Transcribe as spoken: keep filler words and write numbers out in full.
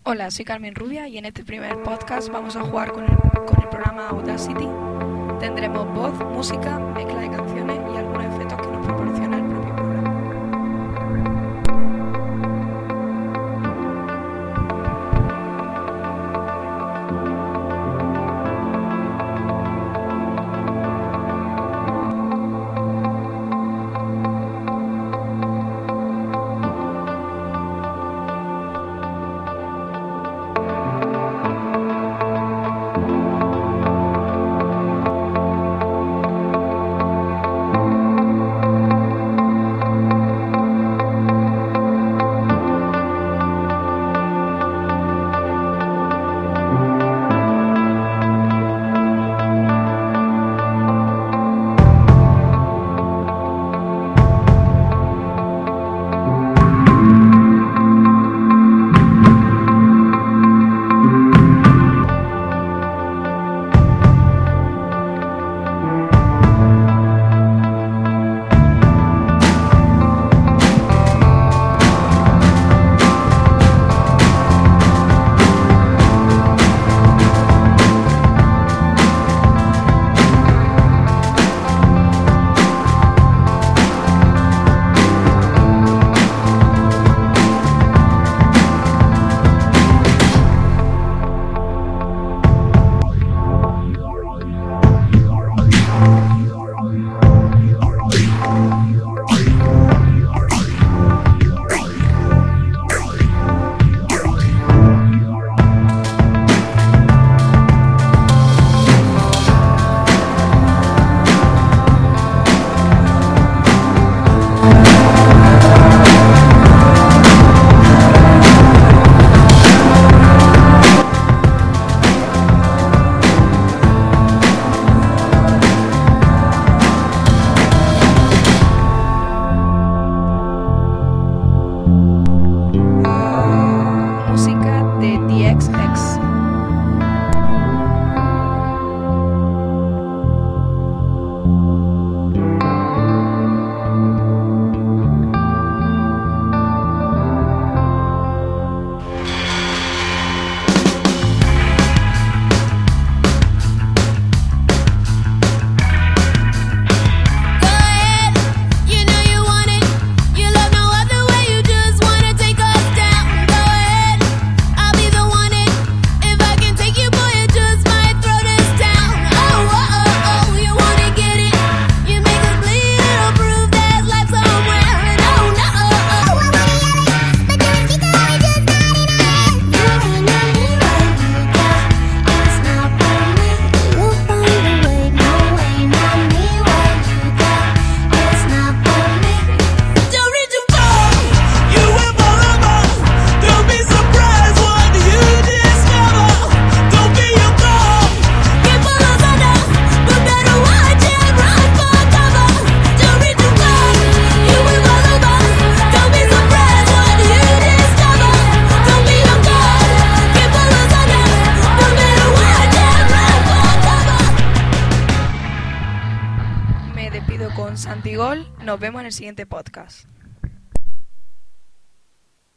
Hola, soy Carmen Rubia y en este primer podcast vamos a jugar con el, con el programa Audacity. Tendremos voz, música, mezcla de canciones y algunos efectos que nos proporciona el propio programa. Música de The X X. Me despido con Santigol. Nos vemos en el siguiente podcast.